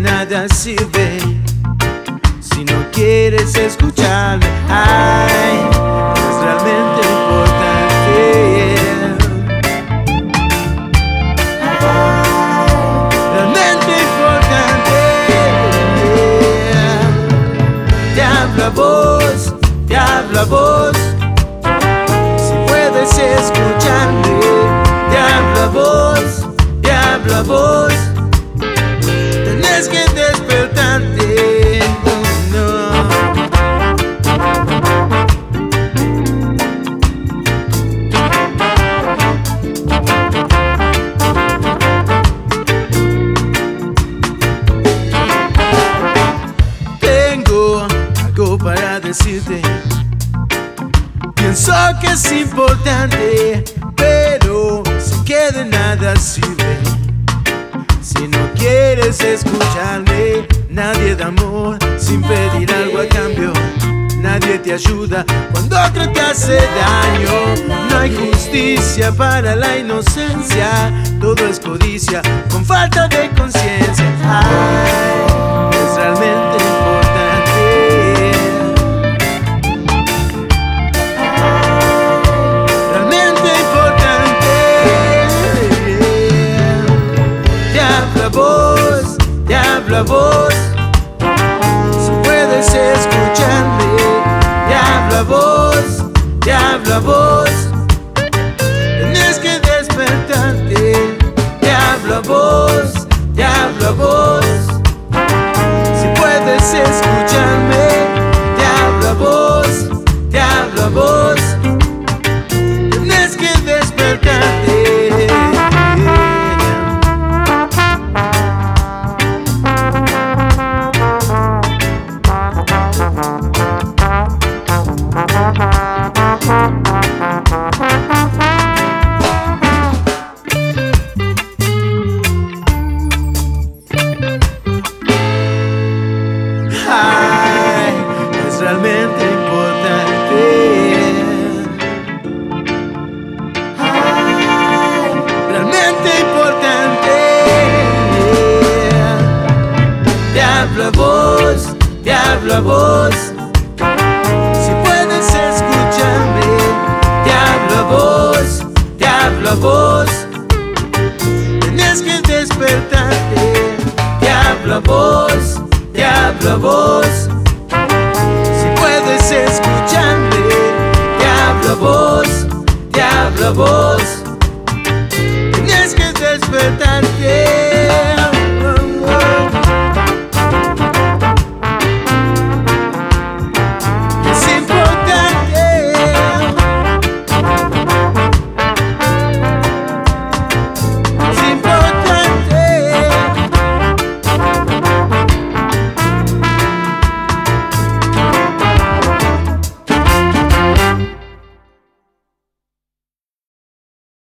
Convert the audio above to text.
nada sirve si no quieres escucharme. Ay, es realmente importante. Realmente importante. Te habla voz, te habla voz. Si puedes escucharme, te habla voz, te habla voz. Tienes que despertarte, no. Tengo algo para decirte. Pienso que es importante, pero sé que de nada sirve si no quieres escucharme. Nadie da amor sin pedir algo a cambio. Nadie te ayuda cuando otro te hace daño. No hay justicia para la inocencia. Todo es codicia con falta de conciencia. Ay, es realmente importante. Realmente importante. Te habla voz, te habla voz. Si puedes escucharme, te habla voz, te habla voz. Tienes que despertarte. Te habla voz, te habla voz. Si puedes escucharme, te habla voz, te habla voz. Tienes que despertarte. Ay, es realmente importante. Ay, realmente importante. Te habla voz, te habla voz. Si puedes escucharme, te habla voz, te habla voz. Tienes que despertarte. Te habla voz, te habla voz. Si puedes escucharme, te habla voz, te habla voz. Tienes que despertar.